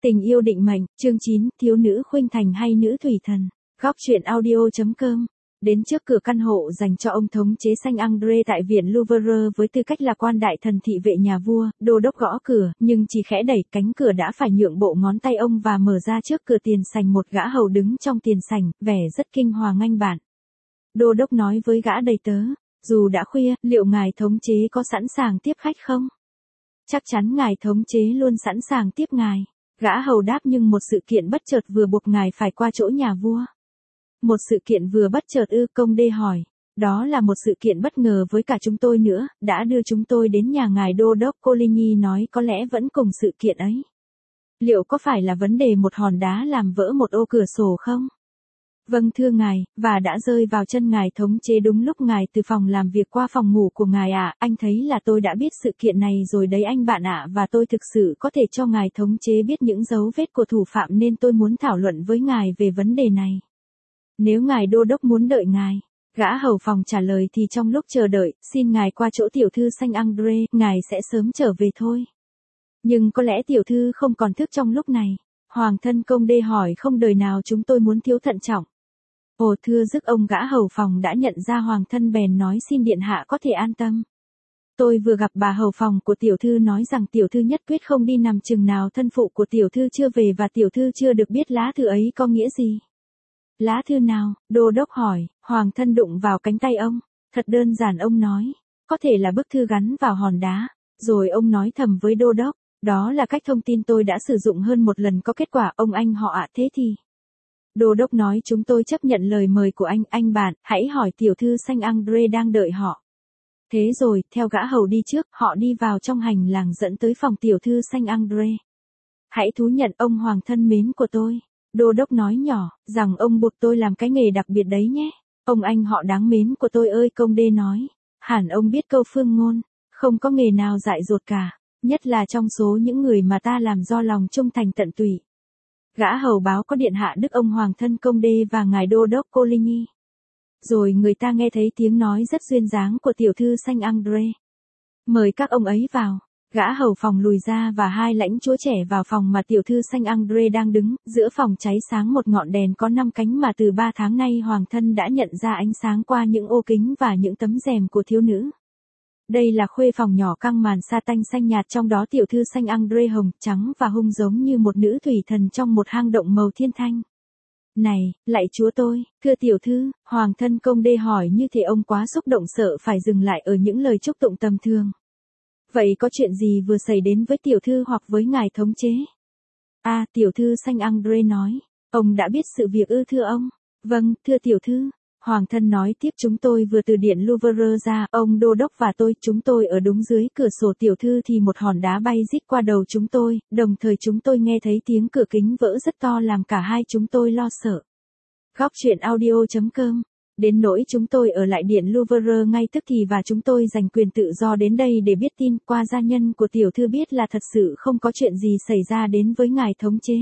Tình yêu định mệnh, chương 9, thiếu nữ khuynh thành hay nữ thủy thần. Góc truyện audio.com. Đến trước cửa căn hộ dành cho ông thống chế Saint Andre tại viện Louvre với tư cách là quan đại thần thị vệ nhà vua, đô đốc gõ cửa, nhưng chỉ khẽ đẩy cánh cửa đã phải nhượng bộ ngón tay ông và mở ra trước cửa tiền sảnh một gã hầu đứng trong tiền sảnh, vẻ rất kinh hoàng nghênh bạn. Đô đốc nói với gã đầy tớ, dù đã khuya, liệu ngài thống chế có sẵn sàng tiếp khách không? Chắc chắn ngài thống chế luôn sẵn sàng tiếp ngài. Gã hầu đáp, nhưng một sự kiện bất chợt vừa buộc ngài phải qua chỗ nhà vua. Một sự kiện vừa bất chợt ư? Công đê hỏi. Đó là một sự kiện bất ngờ với cả chúng tôi nữa, đã đưa chúng tôi đến nhà ngài đô đốc. Coligny nói có lẽ vẫn cùng sự kiện ấy. Liệu có phải là vấn đề một hòn đá làm vỡ một ô cửa sổ không? Vâng thưa ngài, và đã rơi vào chân ngài thống chế đúng lúc ngài từ phòng làm việc qua phòng ngủ của ngài ạ. Anh thấy là tôi đã biết sự kiện này rồi đấy anh bạn ạ, và tôi thực sự có thể cho ngài thống chế biết những dấu vết của thủ phạm nên tôi muốn thảo luận với ngài về vấn đề này. Nếu ngài đô đốc muốn đợi ngài, gã hầu phòng trả lời, thì trong lúc chờ đợi, xin ngài qua chỗ tiểu thư Saint Andre, ngài sẽ sớm trở về thôi. Nhưng có lẽ tiểu thư không còn thức trong lúc này. Hoàng thân công đê hỏi. Không đời nào chúng tôi muốn thiếu thận trọng. Ồ thưa dứt ông gã hầu phòng đã nhận ra hoàng thân bèn nói, xin điện hạ có thể an tâm. Tôi vừa gặp bà hầu phòng của tiểu thư nói rằng tiểu thư nhất quyết không đi nằm chừng nào thân phụ của tiểu thư chưa về và tiểu thư chưa được biết lá thư ấy có nghĩa gì. Lá thư nào? Đô đốc hỏi. Hoàng thân đụng vào cánh tay ông. Thật đơn giản ông nói. Có thể là bức thư gắn vào hòn đá. Rồi ông nói thầm với đô đốc. Đó là cách thông tin tôi đã sử dụng hơn một lần có kết quả. Ông anh họ ạ. Thế thì... Đô đốc nói, chúng tôi chấp nhận lời mời của anh bạn, hãy hỏi tiểu thư Saint Andre đang đợi họ. Thế rồi, theo gã hầu đi trước, họ đi vào trong hành lang dẫn tới phòng tiểu thư Saint Andre. Hãy thú nhận ông hoàng thân mến của tôi. Đô đốc nói nhỏ, rằng ông buộc tôi làm cái nghề đặc biệt đấy nhé. Ông anh họ đáng mến của tôi ơi, công đê nói. Hẳn ông biết câu phương ngôn, không có nghề nào dại dột cả, nhất là trong số những người mà ta làm do lòng trung thành tận tụy. Gã hầu báo có điện hạ đức ông hoàng thân công đê và ngài đô đốc Coligny. Rồi người ta nghe thấy tiếng nói rất duyên dáng của tiểu thư Saint Andre. Mời các ông ấy vào. Gã hầu phòng lùi ra và hai lãnh chúa trẻ vào phòng mà tiểu thư Saint Andre đang đứng. Giữa phòng cháy sáng một ngọn đèn có 5 cánh mà từ 3 tháng nay hoàng thân đã nhận ra ánh sáng qua những ô kính và những tấm rèm của thiếu nữ. Đây là khuê phòng nhỏ căng màn sa tanh xanh nhạt, trong đó tiểu thư Saint Andre hồng, trắng và hung giống như một nữ thủy thần trong một hang động màu thiên thanh. Này, lạy chúa tôi, thưa tiểu thư, hoàng thân công đê hỏi như thể ông quá xúc động sợ phải dừng lại ở những lời chúc tụng tầm thường. Vậy có chuyện gì vừa xảy đến với tiểu thư hoặc với ngài thống chế? Tiểu thư Saint Andre nói, ông đã biết sự việc ư thưa ông? Vâng, thưa tiểu thư. Hoàng thân nói tiếp, chúng tôi vừa từ điện Louvre ra, ông đô đốc và tôi, chúng tôi ở đúng dưới cửa sổ tiểu thư thì một hòn đá bay rít qua đầu chúng tôi, đồng thời chúng tôi nghe thấy tiếng cửa kính vỡ rất to làm cả hai chúng tôi lo sợ. Góc truyện audio.com. Đến nỗi chúng tôi ở lại điện Louvre ngay tức thì và chúng tôi giành quyền tự do đến đây để biết tin qua gia nhân của tiểu thư biết là thật sự không có chuyện gì xảy ra đến với ngài thống chế.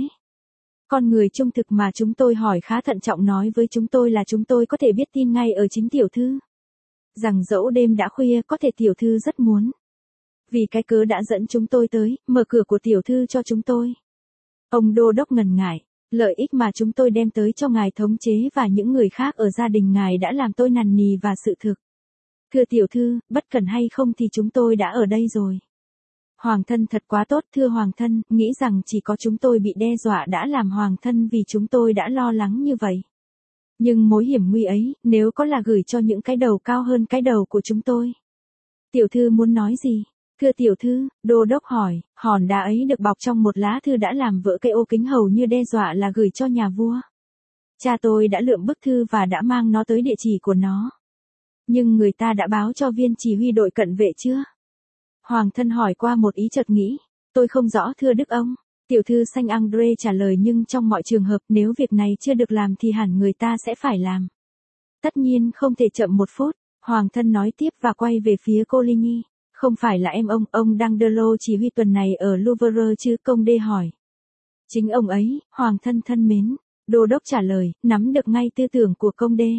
Con người trung thực mà chúng tôi hỏi khá thận trọng nói với chúng tôi là chúng tôi có thể biết tin ngay ở chính tiểu thư. Rằng dẫu đêm đã khuya có thể tiểu thư rất muốn. Vì cái cớ đã dẫn chúng tôi tới, mở cửa của tiểu thư cho chúng tôi. Ông đô đốc ngần ngại, lợi ích mà chúng tôi đem tới cho ngài thống chế và những người khác ở gia đình ngài đã làm tôi nằn nì và sự thực. Thưa tiểu thư, bất cần hay không thì chúng tôi đã ở đây rồi. Hoàng thân thật quá tốt thưa hoàng thân, nghĩ rằng chỉ có chúng tôi bị đe dọa đã làm hoàng thân vì chúng tôi đã lo lắng như vậy. Nhưng mối hiểm nguy ấy, nếu có là gửi cho những cái đầu cao hơn cái đầu của chúng tôi. Tiểu thư muốn nói gì? Thưa tiểu thư, đô đốc hỏi, hòn đá ấy được bọc trong một lá thư đã làm vỡ cái ô kính hầu như đe dọa là gửi cho nhà vua. Cha tôi đã lượm bức thư và đã mang nó tới địa chỉ của nó. Nhưng người ta đã báo cho viên chỉ huy đội cận vệ chưa? Hoàng thân hỏi qua một ý chợt nghĩ, tôi không rõ thưa đức ông. Tiểu thư Saint Andre trả lời, nhưng trong mọi trường hợp nếu việc này chưa được làm thì hẳn người ta sẽ phải làm. Tất nhiên không thể chậm một phút, hoàng thân nói tiếp và quay về phía Coligny. Không phải là em ông Dandelot chỉ huy tuần này ở Louvre chứ? Công đê hỏi. Chính ông ấy, hoàng thân thân mến. Đô đốc trả lời, nắm được ngay tư tưởng của công đê.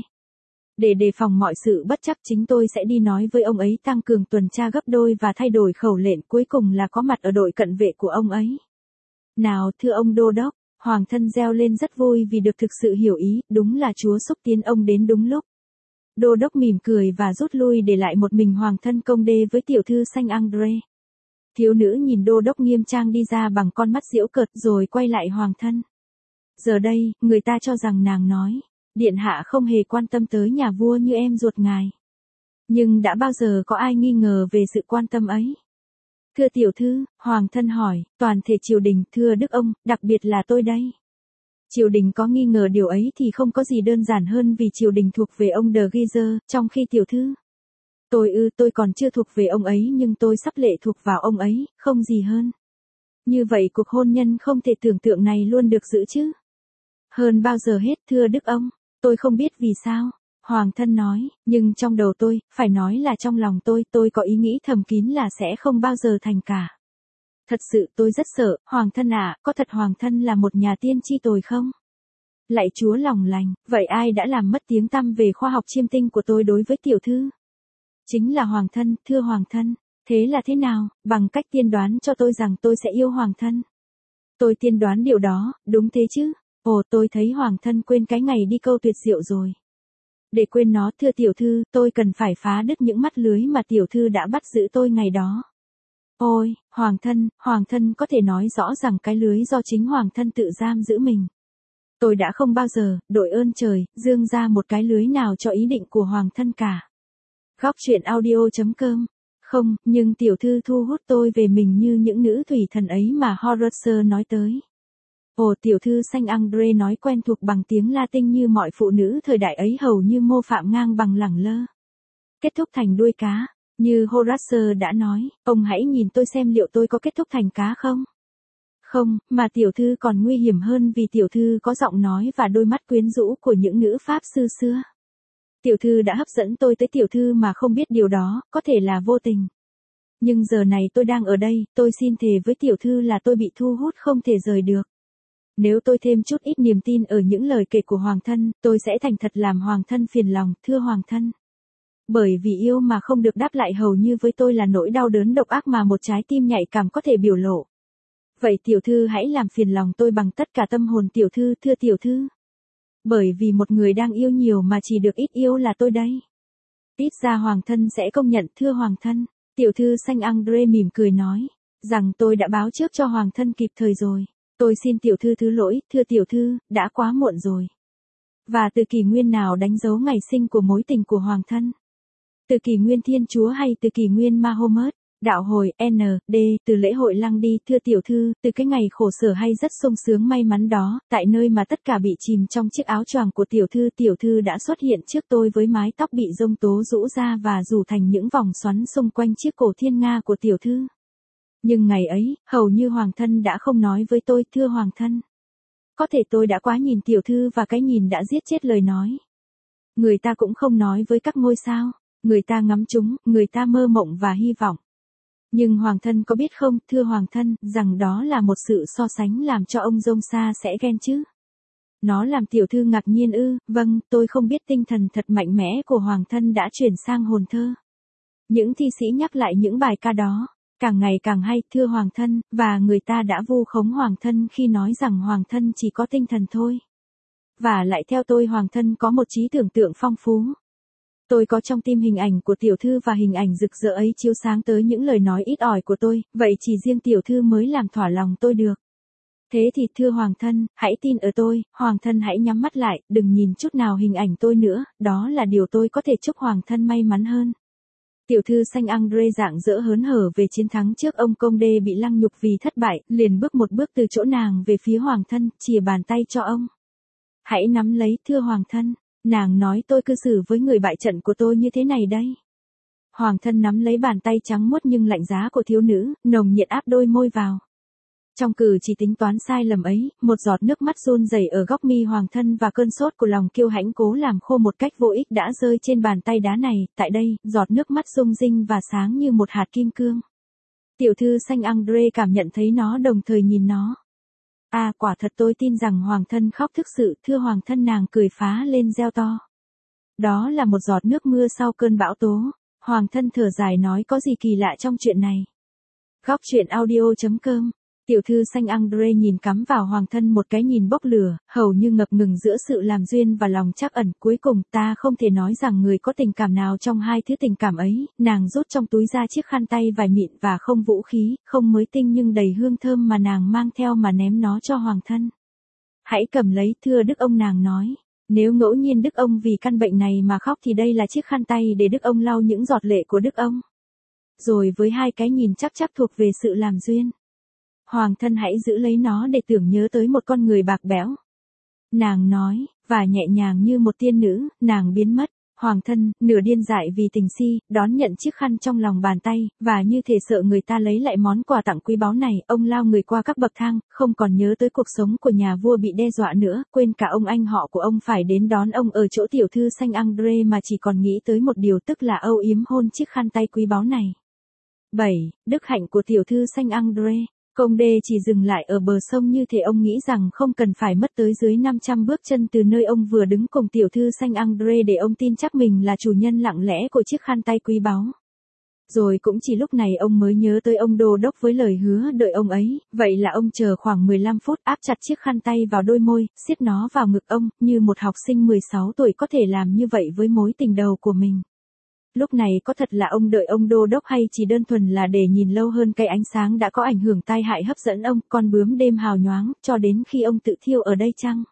Để đề phòng mọi sự bất chắc chính tôi sẽ đi nói với ông ấy tăng cường tuần tra gấp đôi và thay đổi khẩu lệnh, cuối cùng là có mặt ở đội cận vệ của ông ấy. Nào thưa ông đô đốc, hoàng thân reo lên rất vui vì được thực sự hiểu ý, đúng là Chúa xúc tiến ông đến đúng lúc. Đô đốc mỉm cười và rút lui để lại một mình hoàng thân công đê với tiểu thư Saint Andre. Thiếu nữ nhìn đô đốc nghiêm trang đi ra bằng con mắt giễu cợt rồi quay lại hoàng thân. Giờ đây, người ta cho rằng nàng nói, điện hạ không hề quan tâm tới nhà vua như em ruột ngài. Nhưng đã bao giờ có ai nghi ngờ về sự quan tâm ấy? Thưa tiểu thư, hoàng thân hỏi, toàn thể triều đình, thưa đức ông, đặc biệt là tôi đây. Triều đình có nghi ngờ điều ấy thì không có gì đơn giản hơn vì triều đình thuộc về ông De Guizer, trong khi tiểu thư. Tôi còn chưa thuộc về ông ấy nhưng tôi sắp lệ thuộc vào ông ấy, không gì hơn. Như vậy cuộc hôn nhân không thể tưởng tượng này luôn được giữ chứ. Hơn bao giờ hết thưa đức ông, tôi không biết vì sao. Hoàng thân nói, nhưng trong đầu tôi, phải nói là trong lòng tôi có ý nghĩ thầm kín là sẽ không bao giờ thành cả. Thật sự tôi rất sợ, hoàng thân ạ, có thật hoàng thân là một nhà tiên tri tồi không? Lạy Chúa lòng lành, vậy ai đã làm mất tiếng tăm về khoa học chiêm tinh của tôi đối với tiểu thư? Chính là hoàng thân, thưa hoàng thân. Thế là thế nào, bằng cách tiên đoán cho tôi rằng tôi sẽ yêu hoàng thân. Tôi tiên đoán điều đó, đúng thế chứ? Ồ, tôi thấy hoàng thân quên cái ngày đi câu tuyệt diệu rồi. Để quên nó thưa tiểu thư, tôi cần phải phá đứt những mắt lưới mà tiểu thư đã bắt giữ tôi ngày đó. Ôi, hoàng thân có thể nói rõ rằng cái lưới do chính hoàng thân tự giam giữ mình. Tôi đã không bao giờ, đội ơn trời, dương ra một cái lưới nào cho ý định của hoàng thân cả. Góc truyện audio.com. Không, nhưng tiểu thư thu hút tôi về mình như những nữ thủy thần ấy mà Horace nói tới. Ồ, tiểu thư Saint Andre nói quen thuộc bằng tiếng Latin như mọi phụ nữ thời đại ấy hầu như mô phạm ngang bằng lẳng lơ. Kết thúc thành đuôi cá, như Horace đã nói, ông hãy nhìn tôi xem liệu tôi có kết thúc thành cá không? Không, mà tiểu thư còn nguy hiểm hơn vì tiểu thư có giọng nói và đôi mắt quyến rũ của những nữ pháp sư xưa. Tiểu thư đã hấp dẫn tôi tới tiểu thư mà không biết điều đó, có thể là vô tình. Nhưng giờ này tôi đang ở đây, tôi xin thề với tiểu thư là tôi bị thu hút không thể rời được. Nếu tôi thêm chút ít niềm tin ở những lời kể của hoàng thân, tôi sẽ thành thật làm hoàng thân phiền lòng, thưa hoàng thân. Bởi vì yêu mà không được đáp lại hầu như với tôi là nỗi đau đớn độc ác mà một trái tim nhạy cảm có thể biểu lộ. Vậy tiểu thư hãy làm phiền lòng tôi bằng tất cả tâm hồn tiểu thư, thưa tiểu thư. Bởi vì một người đang yêu nhiều mà chỉ được ít yêu là tôi đây. Ít ra hoàng thân sẽ công nhận, thưa hoàng thân. Tiểu thư Saint Andre mỉm cười nói, rằng tôi đã báo trước cho hoàng thân kịp thời rồi. Tôi xin tiểu thư thứ lỗi, thưa tiểu thư, đã quá muộn rồi. Và từ kỷ nguyên nào đánh dấu ngày sinh của mối tình của hoàng thân? Từ kỷ nguyên Thiên Chúa hay từ kỷ nguyên Mahomet? Đạo hồi, N.D. từ lễ hội Lăng đi, thưa tiểu thư, từ cái ngày khổ sở hay rất sung sướng may mắn đó, tại nơi mà tất cả bị chìm trong chiếc áo choàng của tiểu thư đã xuất hiện trước tôi với mái tóc bị giông tố rũ ra và rủ thành những vòng xoắn xung quanh chiếc cổ thiên nga của tiểu thư. Nhưng ngày ấy, hầu như hoàng thân đã không nói với tôi, thưa hoàng thân. Có thể tôi đã quá nhìn tiểu thư và cái nhìn đã giết chết lời nói. Người ta cũng không nói với các ngôi sao, người ta ngắm chúng, người ta mơ mộng và hy vọng. Nhưng hoàng thân có biết không, thưa hoàng thân, rằng đó là một sự so sánh làm cho ông Dông Sa sẽ ghen chứ? Nó làm tiểu thư ngạc nhiên ư? Vâng, tôi không biết tinh thần thật mạnh mẽ của hoàng thân đã chuyển sang hồn thơ. Những thi sĩ nhắc lại những bài ca đó, càng ngày càng hay, thưa hoàng thân, và người ta đã vu khống hoàng thân khi nói rằng hoàng thân chỉ có tinh thần thôi. Và lại theo tôi hoàng thân có một trí tưởng tượng phong phú. Tôi có trong tim hình ảnh của tiểu thư và hình ảnh rực rỡ ấy chiếu sáng tới những lời nói ít ỏi của tôi, vậy chỉ riêng tiểu thư mới làm thỏa lòng tôi được. Thế thì thưa hoàng thân, hãy tin ở tôi, hoàng thân hãy nhắm mắt lại, đừng nhìn chút nào hình ảnh tôi nữa, đó là điều tôi có thể chúc hoàng thân may mắn hơn. Tiểu thư Saint Andre rạng rỡ hớn hở về chiến thắng trước ông công đê bị lăng nhục vì thất bại, liền bước một bước từ chỗ nàng về phía hoàng thân, chìa bàn tay cho ông. Hãy nắm lấy, thưa hoàng thân. Nàng nói tôi cư xử với người bại trận của tôi như thế này đây. Hoàng thân nắm lấy bàn tay trắng muốt nhưng lạnh giá của thiếu nữ, nồng nhiệt áp đôi môi vào. Trong cử chỉ tính toán sai lầm ấy, một giọt nước mắt run rẩy ở góc mi hoàng thân và cơn sốt của lòng kiêu hãnh cố làm khô một cách vô ích đã rơi trên bàn tay đá này, tại đây, giọt nước mắt rung rinh và sáng như một hạt kim cương. Tiểu thư Saint Andre cảm nhận thấy nó đồng thời nhìn nó. À, quả thật tôi tin rằng hoàng thân khóc thực sự, thưa hoàng thân, nàng cười phá lên reo to. Đó là một giọt nước mưa sau cơn bão tố. Hoàng thân thở dài nói có gì kỳ lạ trong chuyện này. Góc truyện audio.com Tiểu thư xanh Andre nhìn cắm vào Hoàng thân một cái nhìn bốc lửa, hầu như ngập ngừng giữa sự làm duyên và lòng trắc ẩn. Cuối cùng ta không thể nói rằng người có tình cảm nào trong hai thứ tình cảm ấy. Nàng rút trong túi ra chiếc khăn tay vải mịn và không vũ khí, không mới tinh nhưng đầy hương thơm mà nàng mang theo mà ném nó cho Hoàng thân. Hãy cầm lấy, thưa Đức ông, nàng nói. Nếu ngẫu nhiên Đức ông vì căn bệnh này mà khóc thì đây là chiếc khăn tay để Đức ông lau những giọt lệ của Đức ông. Rồi với hai cái nhìn chắc thuộc về sự làm duyên. Hoàng thân hãy giữ lấy nó để tưởng nhớ tới một con người bạc bẽo. Nàng nói, và nhẹ nhàng như một tiên nữ, nàng biến mất. Hoàng thân, nửa điên dại vì tình si, đón nhận chiếc khăn trong lòng bàn tay, và như thể sợ người ta lấy lại món quà tặng quý báu này, ông lao người qua các bậc thang, không còn nhớ tới cuộc sống của nhà vua bị đe dọa nữa, quên cả ông anh họ của ông phải đến đón ông ở chỗ tiểu thư xanh Andre mà chỉ còn nghĩ tới một điều, tức là âu yếm hôn chiếc khăn tay quý báu này. 7. Đức hạnh của tiểu thư xanh Andre. Công đê chỉ dừng lại ở bờ sông như thể ông nghĩ rằng không cần phải mất tới dưới 500 bước chân từ nơi ông vừa đứng cùng tiểu thư xanh Andre để ông tin chắc mình là chủ nhân lặng lẽ của chiếc khăn tay quý báu. Rồi cũng chỉ lúc này ông mới nhớ tới ông đô đốc với lời hứa đợi ông ấy, vậy là ông chờ khoảng 15 phút áp chặt chiếc khăn tay vào đôi môi, siết nó vào ngực ông, như một học sinh 16 tuổi có thể làm như vậy với mối tình đầu của mình. Lúc này có thật là ông đợi ông đô đốc hay chỉ đơn thuần là để nhìn lâu hơn cái ánh sáng đã có ảnh hưởng tai hại hấp dẫn ông, con bướm đêm hào nhoáng, cho đến khi ông tự thiêu ở đây chăng?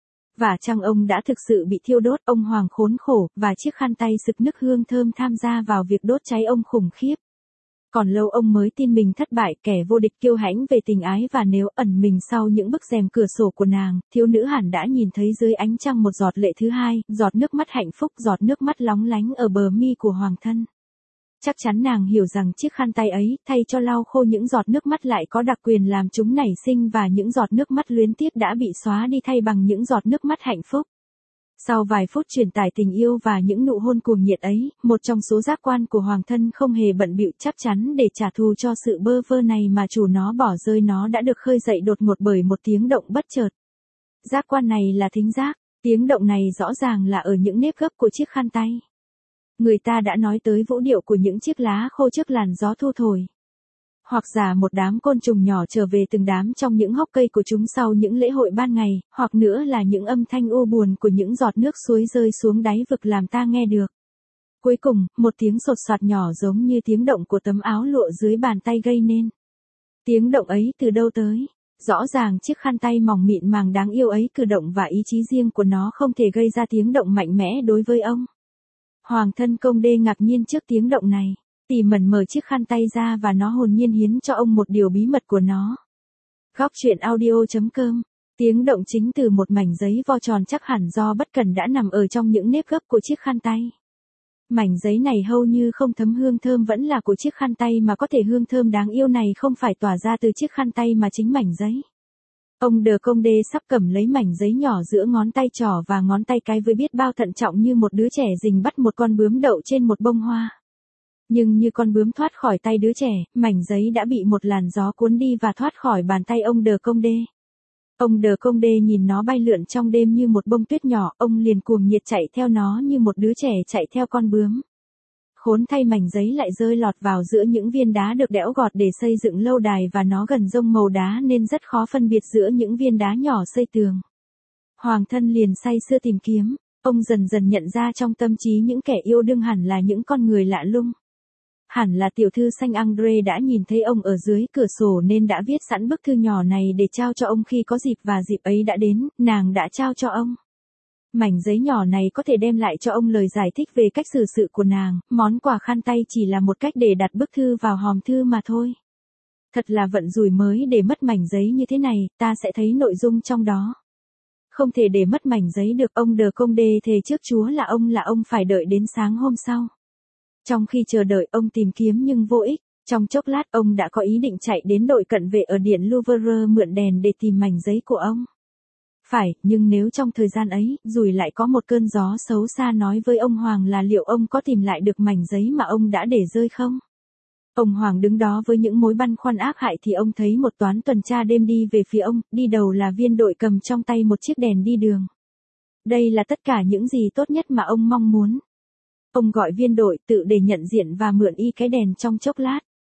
Và chăng ông đã thực sự bị thiêu đốt, ông Hoàng khốn khổ, và chiếc khăn tay sực nức hương thơm tham gia vào việc đốt cháy ông khủng khiếp. Còn lâu ông mới tin mình thất bại, kẻ vô địch kiêu hãnh về tình ái, và nếu ẩn mình sau những bức rèm cửa sổ của nàng, thiếu nữ hẳn đã nhìn thấy dưới ánh trăng một giọt lệ thứ hai, giọt nước mắt hạnh phúc, giọt nước mắt lóng lánh ở bờ mi của Hoàng thân. Chắc chắn nàng hiểu rằng chiếc khăn tay ấy, thay cho lau khô những giọt nước mắt lại có đặc quyền làm chúng nảy sinh, và những giọt nước mắt luyến tiếc đã bị xóa đi thay bằng những giọt nước mắt hạnh phúc. Sau vài phút truyền tải tình yêu và những nụ hôn cuồng nhiệt ấy, một trong số giác quan của Hoàng thân không hề bận bịu, chắc chắn để trả thù cho sự bơ vơ này mà chủ nó bỏ rơi nó đã được khơi dậy đột ngột bởi một tiếng động bất chợt. Giác quan này là thính giác, tiếng động này rõ ràng là ở những nếp gấp của chiếc khăn tay. Người ta đã nói tới vũ điệu của những chiếc lá khô trước làn gió thu thổi. Hoặc giả một đám côn trùng nhỏ trở về từng đám trong những hốc cây của chúng sau những lễ hội ban ngày, hoặc nữa là những âm thanh u buồn của những giọt nước suối rơi xuống đáy vực làm ta nghe được. Cuối cùng, một tiếng sột soạt nhỏ giống như tiếng động của tấm áo lụa dưới bàn tay gây nên. Tiếng động ấy từ đâu tới? Rõ ràng chiếc khăn tay mỏng mịn màng đáng yêu ấy, cử động và ý chí riêng của nó không thể gây ra tiếng động mạnh mẽ đối với ông. Hoàng thân công đê ngạc nhiên trước tiếng động này. Tỉ mẩn mở chiếc khăn tay ra và nó hồn nhiên hiến cho ông một điều bí mật của nó. Góc truyện audio.com. Tiếng động chính từ một mảnh giấy vo tròn chắc hẳn do bất cẩn đã nằm ở trong những nếp gấp của chiếc khăn tay. Mảnh giấy này hầu như không thấm hương thơm vẫn là của chiếc khăn tay, mà có thể hương thơm đáng yêu này không phải tỏa ra từ chiếc khăn tay mà chính mảnh giấy. Ông Đờ Công Đê sắp cầm lấy mảnh giấy nhỏ giữa ngón tay trỏ và ngón tay cái với biết bao thận trọng, như một đứa trẻ rình bắt một con bướm đậu trên một bông hoa. Nhưng như con bướm thoát khỏi tay đứa trẻ, mảnh giấy đã bị một làn gió cuốn đi và thoát khỏi bàn tay ông Đờ Công Đê. Ông Đờ Công Đê nhìn nó bay lượn trong đêm như một bông tuyết nhỏ, ông liền cuồng nhiệt chạy theo nó như một đứa trẻ chạy theo con bướm. Khốn thay, mảnh giấy lại rơi lọt vào giữa những viên đá được đẽo gọt để xây dựng lâu đài, và nó gần rông màu đá nên rất khó phân biệt giữa những viên đá nhỏ xây tường. Hoàng thân liền say sưa tìm kiếm, ông dần dần nhận ra trong tâm trí những kẻ yêu đương hẳn là những con người lạ lùng. Hẳn là tiểu thư xanh Andre đã nhìn thấy ông ở dưới cửa sổ nên đã viết sẵn bức thư nhỏ này để trao cho ông khi có dịp, và dịp ấy đã đến, nàng đã trao cho ông. Mảnh giấy nhỏ này có thể đem lại cho ông lời giải thích về cách xử sự của nàng, món quà khăn tay chỉ là một cách để đặt bức thư vào hòm thư mà thôi. Thật là vận rủi mới để mất mảnh giấy như thế này, ta sẽ thấy nội dung trong đó. Không thể để mất mảnh giấy được, ông Đờ Công Đê thề trước Chúa là ông phải đợi đến sáng hôm sau. Trong khi chờ đợi, ông tìm kiếm nhưng vô ích. Trong chốc lát, ông đã có ý định chạy đến đội cận vệ ở điện Louvre mượn đèn để tìm mảnh giấy của ông. Phải, nhưng nếu trong thời gian ấy, rủi lại có một cơn gió xấu xa nói với ông Hoàng là liệu ông có tìm lại được mảnh giấy mà ông đã để rơi không? Ông Hoàng đứng đó với những mối băn khoăn ác hại thì ông thấy một toán tuần tra đêm đi về phía ông, đi đầu là viên đội cầm trong tay một chiếc đèn đi đường. Đây là tất cả những gì tốt nhất mà ông mong muốn. Ông gọi viên đội tự để nhận diện và mượn y cái đèn trong chốc lát.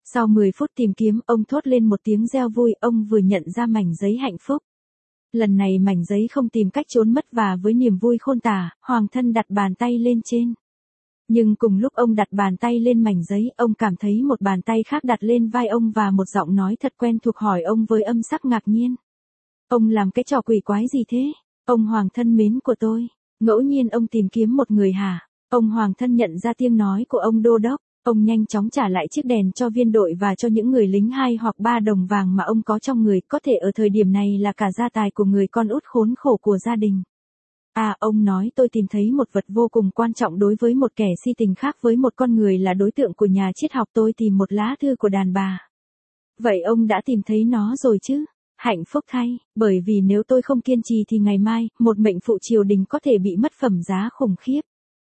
Sau 10 phút tìm kiếm, ông thốt lên một tiếng reo vui, ông vừa nhận ra mảnh giấy hạnh phúc. Lần này mảnh giấy không tìm cách trốn mất và với niềm vui khôn tả, Hoàng thân đặt bàn tay lên trên. Nhưng cùng lúc ông đặt bàn tay lên mảnh giấy, ông cảm thấy một bàn tay khác đặt lên vai ông và một giọng nói thật quen thuộc hỏi ông với âm sắc ngạc nhiên. Ông làm cái trò quỷ quái gì thế? Ông Hoàng thân mến của tôi, ngẫu nhiên ông tìm kiếm một người hả? Ông Hoàng thân nhận ra tiếng nói của ông đô đốc. Ông nhanh chóng trả lại chiếc đèn cho viên đội và cho những người lính 2 hoặc 3 đồng vàng mà ông có trong người, có thể ở thời điểm này là cả gia tài của người con út khốn khổ của gia đình. À, ông nói tôi tìm thấy một vật vô cùng quan trọng đối với một kẻ si tình khác với một con người là đối tượng của nhà triết học, tôi tìm một lá thư của đàn bà. Vậy ông đã tìm thấy nó rồi chứ? Hạnh phúc thay, bởi vì nếu tôi không kiên trì thì ngày mai, một mệnh phụ triều đình có thể bị mất phẩm giá khủng khiếp.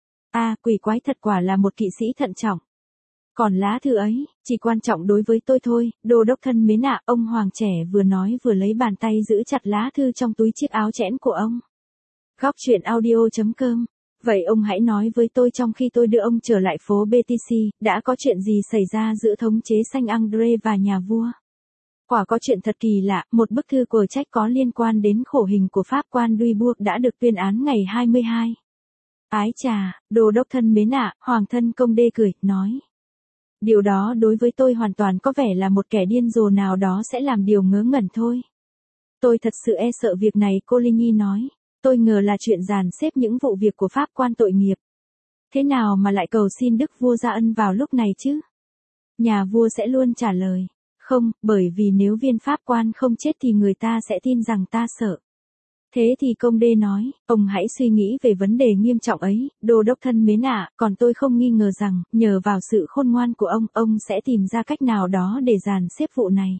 À, quỷ quái thật, quả là một kỵ sĩ thận trọng. Còn lá thư ấy, chỉ quan trọng đối với tôi thôi, đô đốc thân mến ạ, ông Hoàng trẻ vừa nói vừa lấy bàn tay giữ chặt lá thư trong túi chiếc áo chẽn của ông. Góc truyện audio.com. Vậy ông hãy nói với tôi trong khi tôi đưa ông trở lại phố BTC, đã có chuyện gì xảy ra giữa thống chế Saint Andre và nhà vua? Quả có chuyện thật kỳ lạ, một bức thư của trách có liên quan đến khổ hình của Pháp quan Duisburg đã được tuyên án ngày 22. Ái chà, đô đốc thân mến ạ, Hoàng thân công đê cười, nói. Điều đó đối với tôi hoàn toàn có vẻ là một kẻ điên rồ nào đó sẽ làm điều ngớ ngẩn thôi. Tôi thật sự e sợ việc này, Coligny nói. Tôi ngờ là chuyện dàn xếp những vụ việc của Pháp quan tội nghiệp. Thế nào mà lại cầu xin Đức vua ra ân vào lúc này chứ? Nhà vua sẽ luôn trả lời. Không, bởi vì nếu viên Pháp quan không chết thì người ta sẽ tin rằng ta sợ. Thế thì công đê nói, ông hãy suy nghĩ về vấn đề nghiêm trọng ấy, đô đốc thân mến ạ, còn tôi không nghi ngờ rằng, nhờ vào sự khôn ngoan của ông sẽ tìm ra cách nào đó để dàn xếp vụ này.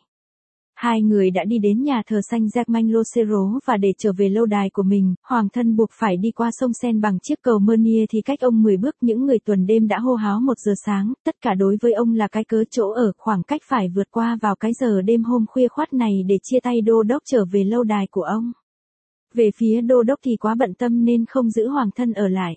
Hai người đã đi đến nhà thờ Saint-Germain-l'Auxerrois và để trở về lâu đài của mình, Hoàng thân buộc phải đi qua sông Seine bằng chiếc cầu Meunier thì cách ông 10 bước. Những người tuần đêm đã hô háo 1 giờ sáng, tất cả đối với ông là cái cớ chỗ ở, khoảng cách phải vượt qua vào cái giờ đêm hôm khuya khoắt này để chia tay đô đốc trở về lâu đài của ông. Về phía đô đốc thì quá bận tâm nên không giữ Hoàng thân ở lại.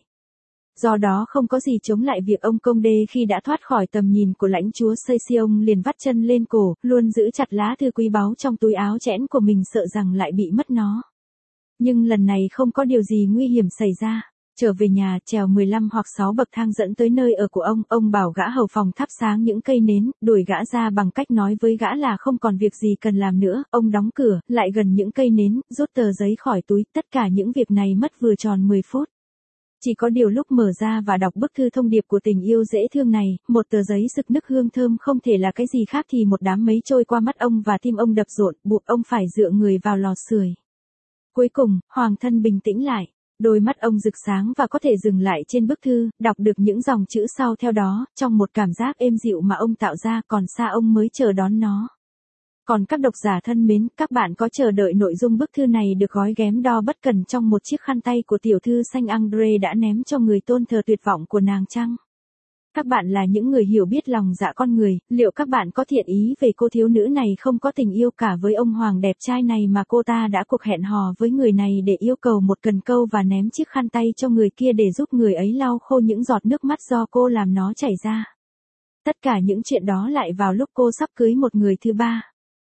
Do đó không có gì chống lại việc ông công đê khi đã thoát khỏi tầm nhìn của lãnh chúa Session liền vắt chân lên cổ, luôn giữ chặt lá thư quý báu trong túi áo chẽn của mình sợ rằng lại bị mất nó. Nhưng lần này không có điều gì nguy hiểm xảy ra. Trở về nhà, trèo 15 hoặc 6 bậc thang dẫn tới nơi ở của ông bảo gã hầu phòng thắp sáng những cây nến, đuổi gã ra bằng cách nói với gã là không còn việc gì cần làm nữa, ông đóng cửa, lại gần những cây nến, rút tờ giấy khỏi túi, tất cả những việc này mất vừa tròn 10 phút. Chỉ có điều lúc mở ra và đọc bức thư thông điệp của tình yêu dễ thương này, một tờ giấy sực nức hương thơm không thể là cái gì khác thì một đám mây trôi qua mắt ông và tim ông đập rộn, buộc ông phải dựa người vào lò sưởi. Cuối cùng, Hoàng thân bình tĩnh lại. Đôi mắt ông rực sáng và có thể dừng lại trên bức thư, đọc được những dòng chữ sau theo đó, trong một cảm giác êm dịu mà ông tạo ra, còn xa ông mới chờ đón nó. Còn các độc giả thân mến, các bạn có chờ đợi nội dung bức thư này được gói ghém đo bất cần trong một chiếc khăn tay của tiểu thư Saint Andre đã ném cho người tôn thờ tuyệt vọng của nàng chăng? Các bạn là những người hiểu biết lòng dạ con người, liệu các bạn có thiện ý về cô thiếu nữ này không có tình yêu cả với ông hoàng đẹp trai này mà cô ta đã cuộc hẹn hò với người này để yêu cầu một cần câu và ném chiếc khăn tay cho người kia để giúp người ấy lau khô những giọt nước mắt do cô làm nó chảy ra. Tất cả những chuyện đó lại vào lúc cô sắp cưới một người thứ ba.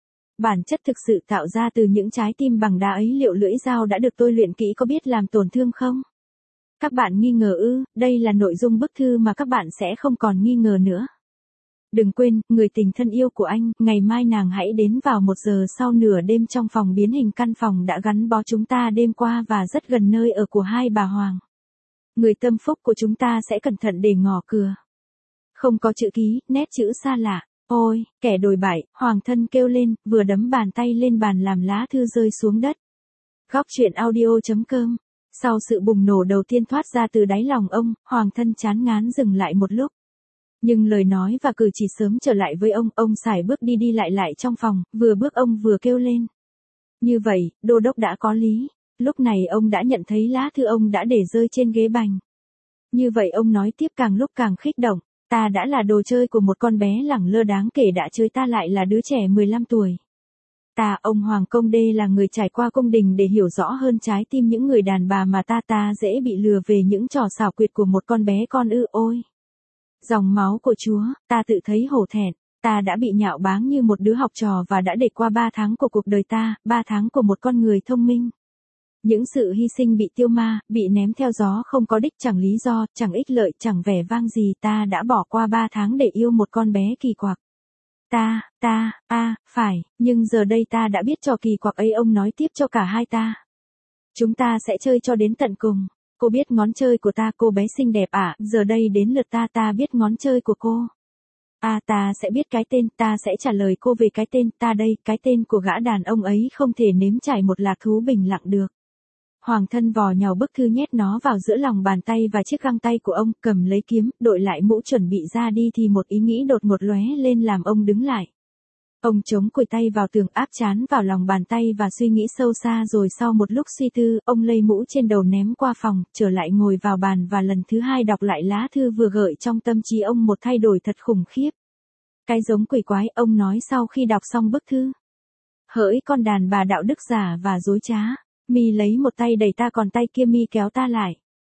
Bản chất thực sự tạo ra từ những trái tim bằng đá ấy, liệu lưỡi dao đã được tôi luyện kỹ có biết làm tổn thương không? Các bạn nghi ngờ ư? Đây là nội dung bức thư mà các bạn sẽ không còn nghi ngờ nữa. Đừng quên, người tình thân yêu của anh, ngày mai nàng hãy đến vào 1 giờ sau nửa đêm trong phòng biến hình, căn phòng đã gắn bó chúng ta đêm qua và rất gần nơi ở của hai bà Hoàng. Người tâm phúc của chúng ta sẽ cẩn thận để ngỏ cửa. Không có chữ ký, nét chữ xa lạ. Ôi, kẻ đồi bại, Hoàng thân kêu lên, vừa đấm bàn tay lên bàn làm lá thư rơi xuống đất. Góc truyện audio.com. Sau sự bùng nổ đầu tiên thoát ra từ đáy lòng ông, Hoàng thân chán ngán dừng lại một lúc. Nhưng lời nói và cử chỉ sớm trở lại với ông sải bước đi lại trong phòng, vừa bước ông vừa kêu lên. Như vậy, đô đốc đã có lý. Lúc này ông đã nhận thấy lá thư ông đã để rơi trên ghế bành. Như vậy ông nói tiếp càng lúc càng khích động. Ta đã là đồ chơi của một con bé lẳng lơ đáng kể đã chơi ta lại là đứa trẻ 15 tuổi. Ta, ông Hoàng công đê là người trải qua cung đình để hiểu rõ hơn trái tim những người đàn bà mà ta dễ bị lừa về những trò xảo quyệt của một con bé con ư ôi. Dòng máu của Chúa, ta tự thấy hổ thẹn. Ta đã bị nhạo báng như một đứa học trò và đã để qua 3 tháng của cuộc đời ta, 3 tháng của một con người thông minh. Những sự hy sinh bị tiêu ma, bị ném theo gió không có đích chẳng lý do, chẳng ích lợi, chẳng vẻ vang gì, ta đã bỏ qua 3 tháng để yêu một con bé kỳ quặc. Phải, nhưng giờ đây ta đã biết trò kỳ quặc ấy, ông nói tiếp cho cả hai ta. Chúng ta sẽ chơi cho đến tận cùng. Cô biết ngón chơi của ta, cô bé xinh đẹp ạ, giờ đây đến lượt ta biết ngón chơi của cô. Ta sẽ biết cái tên, ta sẽ trả lời cô về cái tên, ta đây, cái tên của gã đàn ông ấy không thể nếm trải một lạc thú bình lặng được. Hoàng thân vò nhàu bức thư nhét nó vào giữa lòng bàn tay và chiếc găng tay của ông, cầm lấy kiếm, đội lại mũ chuẩn bị ra đi thì một ý nghĩ đột ngột lóe lên làm ông đứng lại. Ông chống cùi tay vào tường, áp trán vào lòng bàn tay và suy nghĩ sâu xa, rồi sau một lúc suy tư, ông lây mũ trên đầu ném qua phòng, trở lại ngồi vào bàn và lần thứ hai đọc lại lá thư vừa gợi trong tâm trí ông một thay đổi thật khủng khiếp. Cái giống quỷ quái, ông nói sau khi đọc xong bức thư. Hỡi con đàn bà đạo đức giả và dối trá, mi lấy một tay đẩy ta còn tay kia mi kéo ta lại.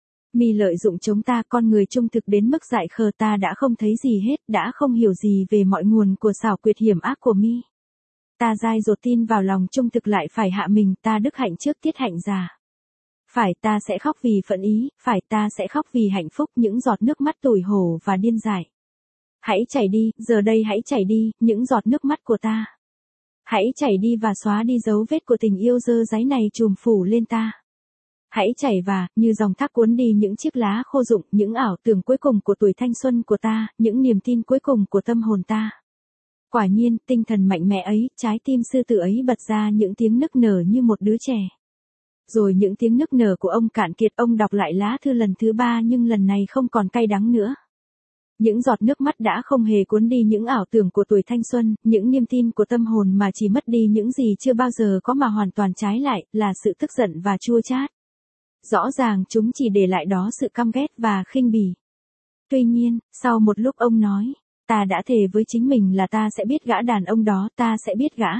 Mi lợi dụng chống ta, con người trung thực đến mức dại khờ, ta đã không thấy gì hết, đã không hiểu gì về mọi nguồn của xảo quyệt hiểm ác của mi. Ta dai dột tin vào lòng trung thực lại phải hạ mình, ta đức hạnh trước tiết hạnh già. Phải, ta sẽ khóc vì phận ý, phải, ta sẽ khóc vì hạnh phúc, những giọt nước mắt tủi hổ và điên dại. Hãy chảy đi, giờ đây hãy chảy đi, những giọt nước mắt của ta. Hãy chảy đi và xóa đi dấu vết của tình yêu dơ dáy này trùm phủ lên ta. Hãy chảy và, như dòng thác cuốn đi những chiếc lá khô rụng, những ảo tưởng cuối cùng của tuổi thanh xuân của ta, những niềm tin cuối cùng của tâm hồn ta. Quả nhiên, tinh thần mạnh mẽ ấy, trái tim sư tử ấy bật ra những tiếng nức nở như một đứa trẻ. Rồi những tiếng nức nở của ông cạn kiệt, ông đọc lại lá thư lần thứ 3 nhưng lần này không còn cay đắng nữa. Những giọt nước mắt đã không hề cuốn đi những ảo tưởng của tuổi thanh xuân, những niềm tin của tâm hồn mà chỉ mất đi những gì chưa bao giờ có mà hoàn toàn trái lại, là sự tức giận và chua chát. Rõ ràng chúng chỉ để lại đó sự căm ghét và khinh bỉ. Tuy nhiên, sau một lúc ông nói, ta đã thề với chính mình là ta sẽ biết gã đàn ông đó, ta sẽ biết gã.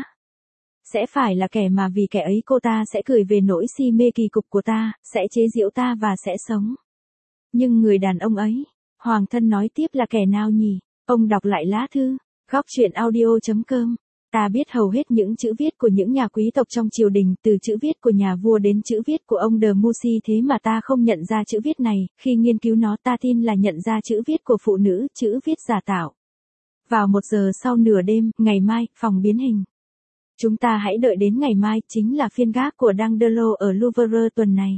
Sẽ phải là kẻ mà vì kẻ ấy cô ta sẽ cười về nỗi si mê kỳ cục của ta, sẽ chế giễu ta và sẽ sống. Nhưng người đàn ông ấy, Hoàng thân nói tiếp, là kẻ nào nhỉ? Ông đọc lại lá thư, góc truyện audio.com. Ta biết hầu hết những chữ viết của những nhà quý tộc trong triều đình, từ chữ viết của nhà vua đến chữ viết của ông de Mussy, thế mà ta không nhận ra chữ viết này, khi nghiên cứu nó ta tin là nhận ra chữ viết của phụ nữ, chữ viết giả tạo. Vào 1 giờ sau nửa đêm, ngày mai, phòng biến hình. Chúng ta hãy đợi đến ngày mai, chính là phiên gác của Dandelot ở Louvre tuần này.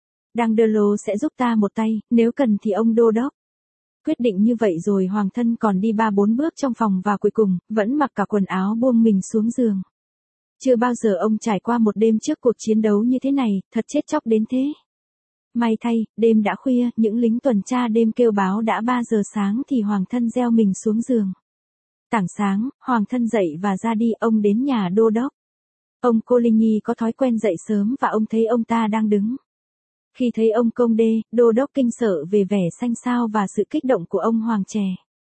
Dandelot sẽ giúp ta một tay, nếu cần thì ông đô đốc. Quyết định như vậy rồi Hoàng thân còn đi 3-4 bước trong phòng và cuối cùng, vẫn mặc cả quần áo buông mình xuống giường. Chưa bao giờ ông trải qua một đêm trước cuộc chiến đấu như thế này, thật chết chóc đến thế. May thay, đêm đã khuya, những lính tuần tra đêm kêu báo đã 3 giờ sáng thì Hoàng thân gieo mình xuống giường. Tảng sáng, Hoàng thân dậy và ra đi, ông đến nhà đô đốc. Ông Coligny có thói quen dậy sớm và ông thấy ông ta đang đứng. Khi thấy ông công đê, đô đốc kinh sợ về vẻ xanh xao và sự kích động của ông hoàng trẻ.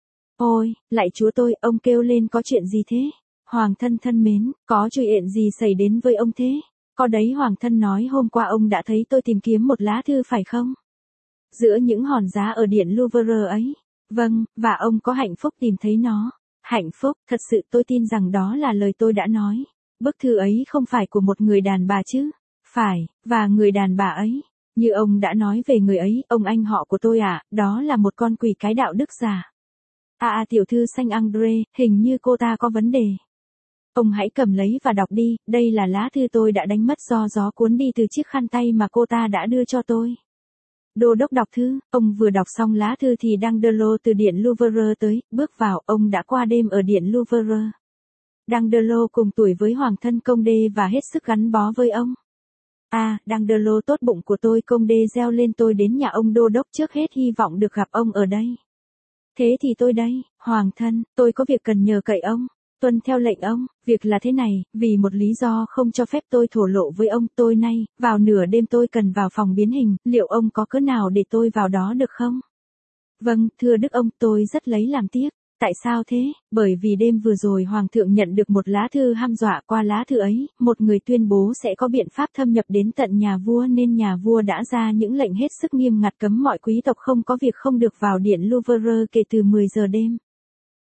Ôi, lạy chúa tôi, ông kêu lên, có chuyện gì thế? Hoàng thân thân mến, có chuyện gì xảy đến với ông thế? Có đấy, Hoàng thân nói, hôm qua ông đã thấy tôi tìm kiếm một lá thư phải không? Giữa những hòn đá ở điện Louvre ấy. Vâng, và ông có hạnh phúc tìm thấy nó. Hạnh phúc, thật sự tôi tin rằng đó là lời tôi đã nói. Bức thư ấy không phải của một người đàn bà chứ? Phải, và người đàn bà ấy. Như ông đã nói về người ấy, ông anh họ của tôi đó là một con quỷ cái đạo đức giả. Tiểu thư Saint Andre, hình như cô ta có vấn đề. Ông hãy cầm lấy và đọc đi, đây là lá thư tôi đã đánh mất do gió cuốn đi từ chiếc khăn tay mà cô ta đã đưa cho tôi. Đô đốc đọc thư, ông vừa đọc xong lá thư thì Dandelot từ điện Louvre tới, bước vào, ông đã qua đêm ở điện Louvre. Dandelot cùng tuổi với Hoàng thân công đê và hết sức gắn bó với ông. Dandelot tốt bụng của tôi, công đê reo lên, tôi đến nhà ông đô đốc trước hết hy vọng được gặp ông ở đây. Thế thì tôi đây, Hoàng thân, tôi có việc cần nhờ cậy ông. Tuân theo lệnh ông, việc là thế này, vì một lý do không cho phép tôi thổ lộ với ông, tôi nay, vào nửa đêm tôi cần vào phòng biến hình, liệu ông có cớ nào để tôi vào đó được không? Vâng, thưa đức ông, tôi rất lấy làm tiếc. Tại sao thế? Bởi vì đêm vừa rồi Hoàng thượng nhận được một lá thư hăm dọa, qua lá thư ấy, một người tuyên bố sẽ có biện pháp thâm nhập đến tận nhà vua nên nhà vua đã ra những lệnh hết sức nghiêm ngặt cấm mọi quý tộc không có việc không được vào điện Louvre kể từ 10 giờ đêm.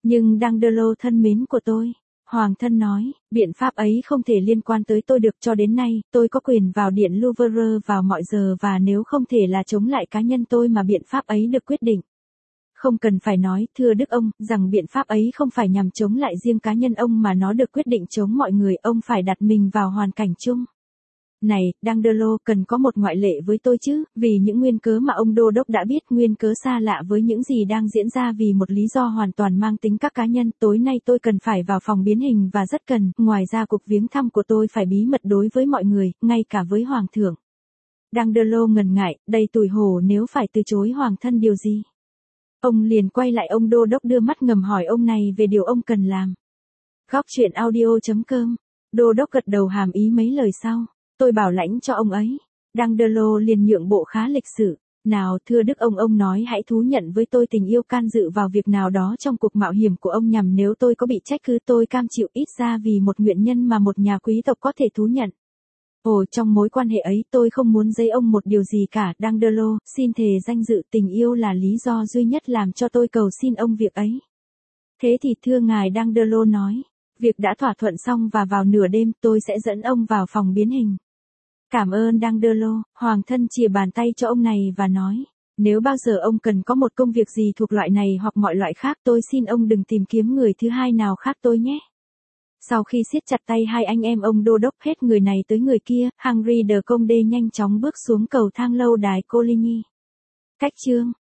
Nhưng Dangerlo thân mến của tôi, Hoàng thân nói, biện pháp ấy không thể liên quan tới tôi được, cho đến nay, tôi có quyền vào điện Louvre vào mọi giờ và nếu không thể là chống lại cá nhân tôi mà biện pháp ấy được quyết định. Không cần phải nói, thưa Đức ông, rằng biện pháp ấy không phải nhằm chống lại riêng cá nhân ông mà nó được quyết định chống mọi người, ông phải đặt mình vào hoàn cảnh chung. Này, Dangerlo, cần có một ngoại lệ với tôi chứ, vì những nguyên cớ mà ông Đô Đốc đã biết, nguyên cớ xa lạ với những gì đang diễn ra vì một lý do hoàn toàn mang tính các cá nhân. Tối nay tôi cần phải vào phòng biến hình và rất cần, ngoài ra cuộc viếng thăm của tôi phải bí mật đối với mọi người, ngay cả với Hoàng thượng. Dangerlo ngần ngại, đầy tủi hổ nếu phải từ chối Hoàng thân điều gì. Ông liền quay lại ông Đô Đốc đưa mắt ngầm hỏi ông này về điều ông cần làm. Góc truyện audio.com. Đô Đốc gật đầu hàm ý mấy lời sau. Tôi bảo lãnh cho ông ấy. Dangerlo liền nhượng bộ khá lịch sự. Nào thưa Đức ông nói hãy thú nhận với tôi tình yêu can dự vào việc nào đó trong cuộc mạo hiểm của ông nhằm nếu tôi có bị trách cứ tôi cam chịu ít ra vì một nguyện nhân mà một nhà quý tộc có thể thú nhận. Ồ trong mối quan hệ ấy tôi không muốn dây ông một điều gì cả Dangerlo, xin thề danh dự tình yêu là lý do duy nhất làm cho tôi cầu xin ông việc ấy. Thế thì thưa ngài Dangerlo nói, việc đã thỏa thuận xong và vào nửa đêm tôi sẽ dẫn ông vào phòng biến hình. Cảm ơn Dangerlo, Hoàng thân chìa bàn tay cho ông này và nói, nếu bao giờ ông cần có một công việc gì thuộc loại này hoặc mọi loại khác tôi xin ông đừng tìm kiếm người thứ hai nào khác tôi nhé. Sau khi siết chặt tay hai anh em ông Đô Đốc hết người này tới người kia, Henri de Condé nhanh chóng bước xuống cầu thang lâu đài Coligny. Cách chương